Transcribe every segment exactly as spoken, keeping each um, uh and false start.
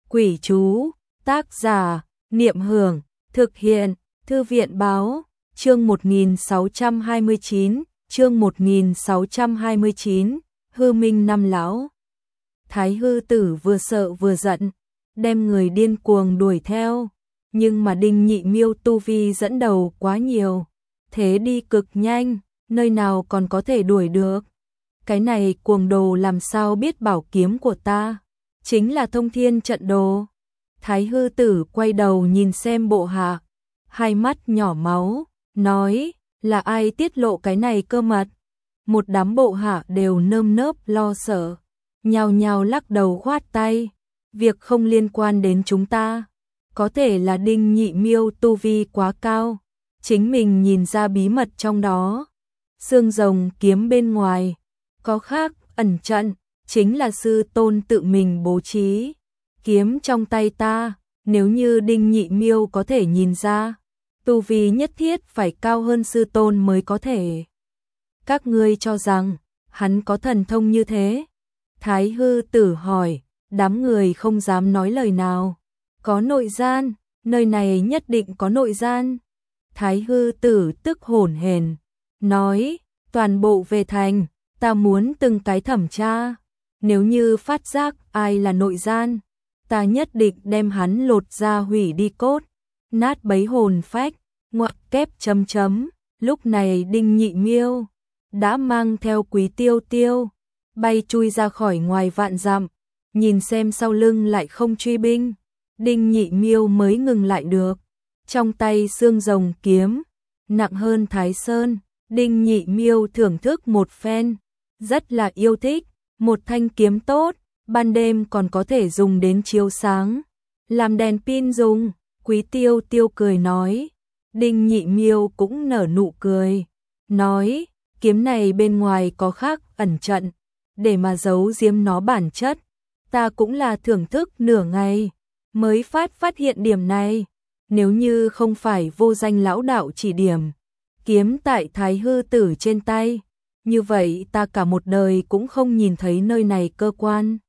Quỷ chú, tác giả, Niệm Hưởng, thực hiện, Thư viện báo, chương một nghìn sáu trăm hai mươi chín, chương một nghìn sáu trăm hai mươi chín, hư minh năm lão. Thái hư tử vừa sợ vừa giận, đem người điên cuồng đuổi theo, nhưng mà Đinh Nhị Miêu tu vi dẫn đầu quá nhiều, thế đi cực nhanh, nơi nào còn có thể đuổi được. Cái này cuồng đồ làm sao biết bảo kiếm của ta chính là thông thiên trận đồ. Thái hư tử quay đầu nhìn xem bộ hạ, hai mắt nhỏ máu, nói, là ai tiết lộ cái này cơ mật? Một đám bộ hạ đều nơm nớp lo sợ, nhao nhao lắc đầu khoát tay, việc không liên quan đến chúng ta. Có thể là Đinh Nhị Miêu tu vi quá cao, chính mình nhìn ra bí mật trong đó. Xương rồng kiếm bên ngoài, có khác ẩn trận, chính là sư tôn tự mình bố trí. Kiếm trong tay ta, nếu như Đinh Nhị Miêu có thể nhìn ra, tu vi nhất thiết phải cao hơn sư tôn mới có thể. Các ngươi cho rằng, hắn có thần thông như thế? Thái hư tử hỏi, đám người không dám nói lời nào. Có nội gian, nơi này nhất định có nội gian. Thái hư tử tức hổn hển, nói, toàn bộ về thành, ta muốn từng cái thẩm tra. Nếu như phát giác ai là nội gian, ta nhất định đem hắn lột ra hủy đi cốt, nát bấy hồn phách, ngoặc kép chấm chấm. Lúc này Đinh Nhị Miêu đã mang theo Quý Tiêu Tiêu, bay chui ra khỏi ngoài vạn dặm, nhìn xem sau lưng lại không truy binh. Đinh Nhị Miêu mới ngừng lại được, trong tay xương rồng kiếm, nặng hơn Thái Sơn. Đinh Nhị Miêu thưởng thức một phen, rất là yêu thích, một thanh kiếm tốt, ban đêm còn có thể dùng đến chiếu sáng, làm đèn pin dùng. Quý Tiêu Tiêu cười nói. Đinh Nhị Miêu cũng nở nụ cười, nói, kiếm này bên ngoài có khác ẩn trận, để mà giấu giếm nó bản chất, ta cũng là thưởng thức nửa ngày, mới phát phát hiện điểm này. Nếu như không phải vô danh lão đạo chỉ điểm, kiếm tại Thái hư tử trên tay, như vậy ta cả một đời cũng không nhìn thấy nơi này cơ quan.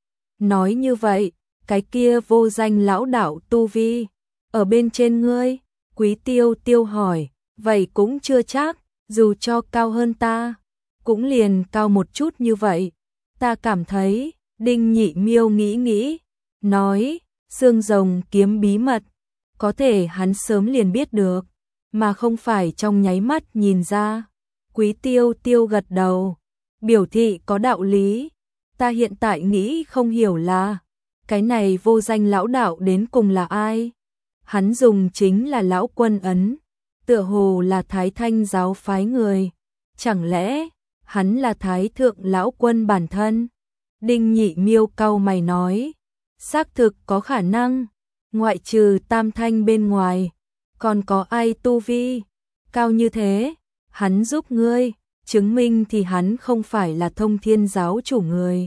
Nói như vậy, cái kia vô danh lão đạo tu vi ở bên trên ngươi? Quý Tiêu Tiêu hỏi, vậy cũng chưa chắc, dù cho cao hơn ta, cũng liền cao một chút như vậy. Ta cảm thấy, Đinh Nhị Miêu nghĩ nghĩ, nói, xương rồng kiếm bí mật, có thể hắn sớm liền biết được, mà không phải trong nháy mắt nhìn ra. Quý Tiêu Tiêu gật đầu, biểu thị có đạo lý. Ta hiện tại nghĩ không hiểu là, cái này vô danh lão đạo đến cùng là ai? Hắn dùng chính là lão quân ấn, tựa hồ là Thái Thanh giáo phái người. Chẳng lẽ, hắn là Thái thượng lão quân bản thân? Đinh Nhị Miêu cau mày nói, xác thực có khả năng, ngoại trừ Tam Thanh bên ngoài, còn có ai tu vi cao như thế? Hắn giúp ngươi, chứng minh thì hắn không phải là Thông Thiên giáo chủ người.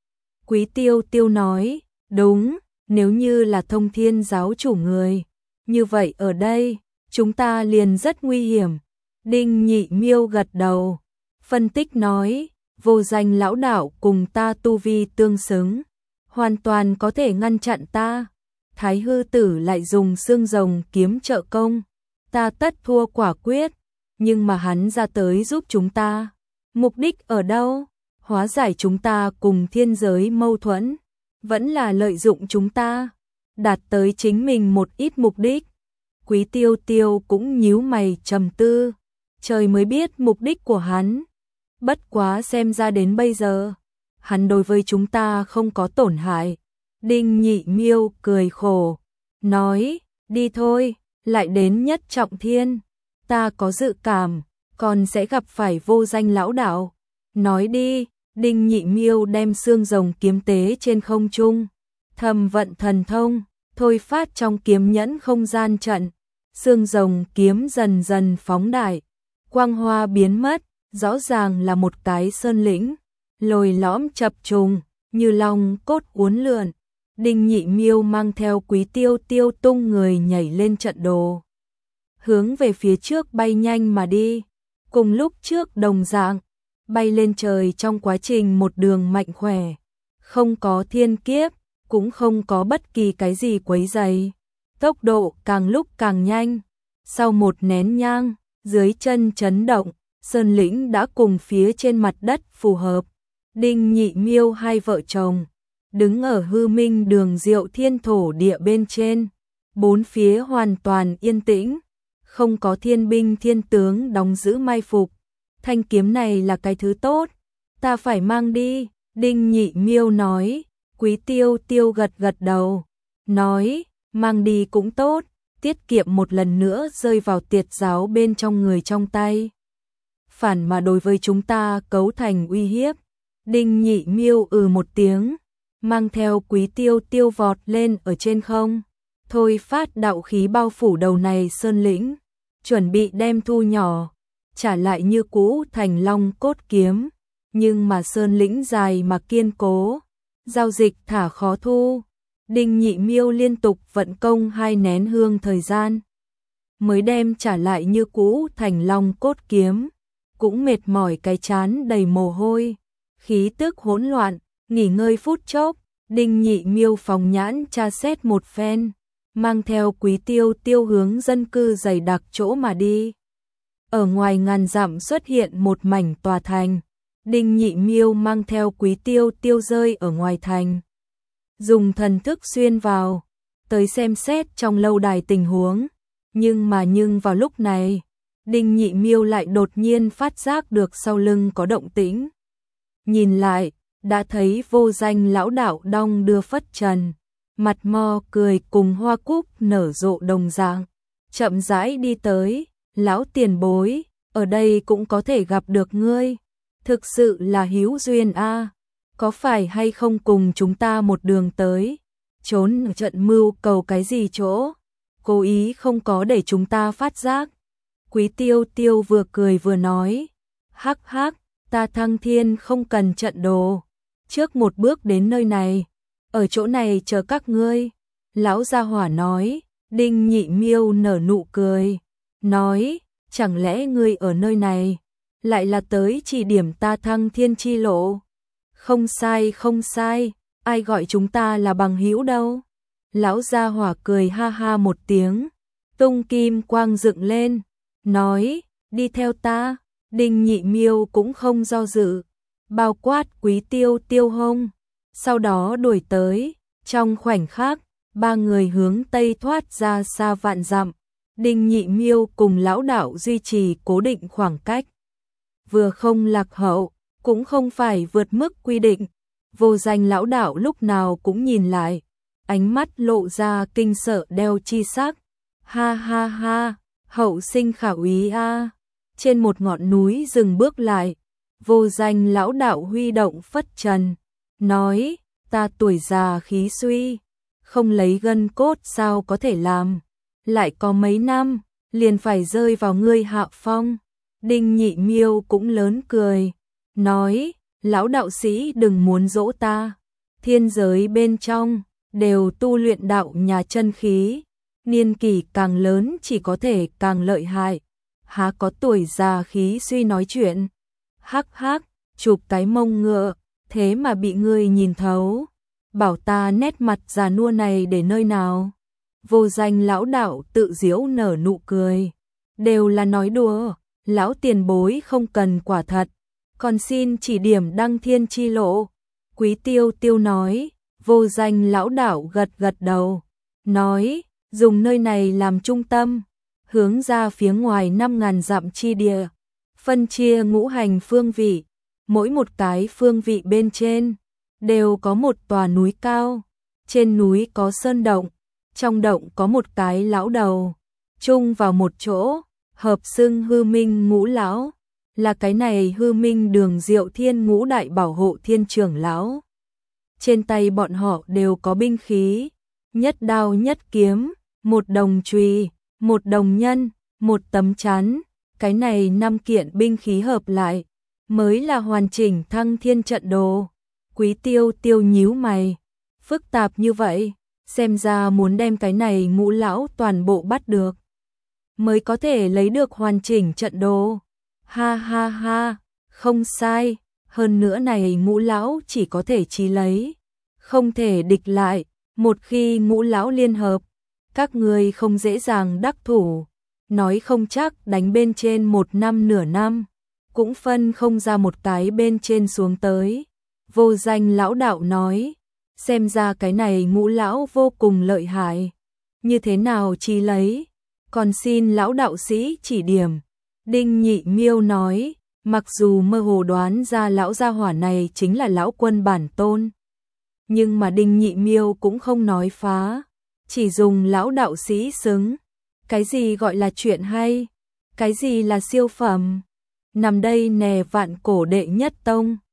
Quý Tiêu Tiêu nói, đúng, nếu như là Thông Thiên giáo chủ người, như vậy ở đây, chúng ta liền rất nguy hiểm. Đinh Nhị Miêu gật đầu, phân tích nói, vô danh lão đạo cùng ta tu vi tương xứng, hoàn toàn có thể ngăn chặn ta. Thái hư tử lại dùng xương rồng kiếm trợ công, ta tất thua quả quyết, nhưng mà hắn ra tới giúp chúng ta. Mục đích ở đâu? Hóa giải chúng ta cùng thiên giới mâu thuẫn, vẫn là lợi dụng chúng ta, đạt tới chính mình một ít mục đích. Quý Tiêu Tiêu cũng nhíu mày trầm tư, trời mới biết mục đích của hắn. Bất quá xem ra đến bây giờ, hắn đối với chúng ta không có tổn hại. Đinh Nhị Miêu cười khổ, nói, đi thôi, lại đến Nhất Trọng Thiên, ta có dự cảm, còn sẽ gặp phải vô danh lão đạo. Nói đi. Đinh Nhị Miêu đem xương rồng kiếm tế trên không trung, thầm vận thần thông, thôi phát trong kiếm nhẫn không gian trận. Xương rồng kiếm dần dần phóng đại, quang hoa biến mất, rõ ràng là một cái sơn lĩnh, lồi lõm chập trùng, như long cốt uốn lượn. Đinh Nhị Miêu mang theo Quý Tiêu Tiêu tung người nhảy lên trận đồ, hướng về phía trước bay nhanh mà đi. Cùng lúc trước đồng dạng, bay lên trời trong quá trình một đường mạnh khỏe, không có thiên kiếp, cũng không có bất kỳ cái gì quấy rầy. Tốc độ càng lúc càng nhanh. Sau một nén nhang, dưới chân chấn động, sơn lĩnh đã cùng phía trên mặt đất phù hợp. Đinh Nhị Miêu hai vợ chồng đứng ở hư minh đường diệu thiên thổ địa bên trên, bốn phía hoàn toàn yên tĩnh, không có thiên binh thiên tướng đóng giữ mai phục. Thanh kiếm này là cái thứ tốt, ta phải mang đi, Đinh Nhị Miêu nói. Quý Tiêu Tiêu gật gật đầu, nói, mang đi cũng tốt, tiết kiệm một lần nữa rơi vào tiệt giáo bên trong người trong tay. Phản mà đối với chúng ta cấu thành uy hiếp. Đinh Nhị Miêu ừ một tiếng, mang theo Quý Tiêu Tiêu vọt lên ở trên không, thôi phát đạo khí bao phủ đầu này sơn lĩnh, chuẩn bị đem thu nhỏ, trả lại như cũ thành long cốt kiếm, nhưng mà sơn lĩnh dài mà kiên cố, giao dịch thả khó thu. Đinh Nhị Miêu liên tục vận công hai nén hương thời gian, mới đem trả lại như cũ thành long cốt kiếm, cũng mệt mỏi cái chán đầy mồ hôi, khí tức hỗn loạn, nghỉ ngơi phút chốc, Đinh Nhị Miêu phóng nhãn tra xét một phen, mang theo Quý Tiêu Tiêu hướng dân cư dày đặc chỗ mà đi. Ở ngoài ngàn dặm xuất hiện một mảnh tòa thành, Đinh Nhị Miêu mang theo Quý Tiêu Tiêu rơi ở ngoài thành, dùng thần thức xuyên vào, tới xem xét trong lâu đài tình huống, nhưng mà nhưng vào lúc này, Đinh Nhị Miêu lại đột nhiên phát giác được sau lưng có động tĩnh. Nhìn lại, đã thấy Vô Danh lão đạo đong đưa phất trần, mặt mo cười cùng hoa cúc nở rộ đồng dạng, chậm rãi đi tới. Lão tiền bối, ở đây cũng có thể gặp được ngươi, thực sự là hữu duyên a. Có phải hay không cùng chúng ta một đường tới, trốn ở trận mưu cầu cái gì chỗ, cố ý không có để chúng ta phát giác. Quý Tiêu Tiêu vừa cười vừa nói, hắc hắc, ta Thăng Thiên không cần trận đồ, trước một bước đến nơi này, ở chỗ này chờ các ngươi. Lão gia hỏa nói. Đinh Nhị Miêu nở nụ cười, nói, chẳng lẽ ngươi ở nơi này, lại là tới chỉ điểm ta Thăng Thiên chi lộ. Không sai không sai, ai gọi chúng ta là bằng hữu đâu. Lão gia hỏa cười ha ha một tiếng, tung kim quang dựng lên, nói, đi theo ta. Đinh Nhị Miêu cũng không do dự, bao quát Quý Tiêu Tiêu hông, sau đó đuổi tới. Trong khoảnh khắc, ba người hướng tây thoát ra xa vạn dặm. Đinh Nhị Miêu cùng lão đạo duy trì cố định khoảng cách, vừa không lạc hậu, cũng không phải vượt mức quy định. Vô Danh lão đạo lúc nào cũng nhìn lại, ánh mắt lộ ra kinh sợ đeo chi sắc. Ha ha ha, hậu sinh khả úy a. Trên một ngọn núi dừng bước lại, Vô Danh lão đạo huy động phất trần, nói, ta tuổi già khí suy, không lấy gân cốt sao có thể làm, lại có mấy năm, liền phải rơi vào ngươi hạ phong. Đinh Nhị Miêu cũng lớn cười, nói, lão đạo sĩ đừng muốn dỗ ta, thiên giới bên trong, đều tu luyện đạo nhà chân khí, niên kỷ càng lớn chỉ có thể càng lợi hại, há có tuổi già khí suy nói chuyện. Hắc hắc, chụp cái mông ngựa, thế mà bị ngươi nhìn thấu, bảo ta nét mặt già nua này để nơi nào. Vô Danh lão đạo tự giễu nở nụ cười, đều là nói đùa, lão tiền bối không cần quả thật, còn xin chỉ điểm đăng thiên chi lộ. Quý Tiêu Tiêu nói. Vô Danh lão đạo gật gật đầu, nói, dùng nơi này làm trung tâm, hướng ra phía ngoài năm ngàn dặm chi địa, phân chia ngũ hành phương vị, mỗi một cái phương vị bên trên đều có một tòa núi cao, trên núi có sơn động, trong động có một cái lão đầu, chung vào một chỗ, hợp xưng Hư Minh ngũ lão, là cái này Hư Minh đường Diệu Thiên ngũ đại bảo hộ thiên trưởng lão. Trên tay bọn họ đều có binh khí, nhất đao nhất kiếm, một đồng chùy, một đồng nhân, một tấm chắn, cái này năm kiện binh khí hợp lại, mới là hoàn chỉnh Thăng Thiên trận đồ. Quý Tiêu Tiêu nhíu mày, phức tạp như vậy, xem ra muốn đem cái này ngũ lão toàn bộ bắt được, mới có thể lấy được hoàn chỉnh trận đồ. Ha ha ha, không sai, hơn nữa này ngũ lão chỉ có thể chí lấy, không thể địch lại, một khi ngũ lão liên hợp, các ngươi không dễ dàng đắc thủ, nói không chắc đánh bên trên một năm nửa năm, cũng phân không ra một cái bên trên xuống tới. Vô Danh lão đạo nói, xem ra cái này ngũ lão vô cùng lợi hại, như thế nào chi lấy, còn xin lão đạo sĩ chỉ điểm. Đinh Nhị Miêu nói, mặc dù mơ hồ đoán ra lão gia hỏa này chính là lão quân bản tôn, nhưng mà Đinh Nhị Miêu cũng không nói phá, chỉ dùng lão đạo sĩ xứng. Cái gì gọi là chuyện hay? Cái gì là siêu phẩm? Nằm đây nè vạn cổ đệ nhất tông.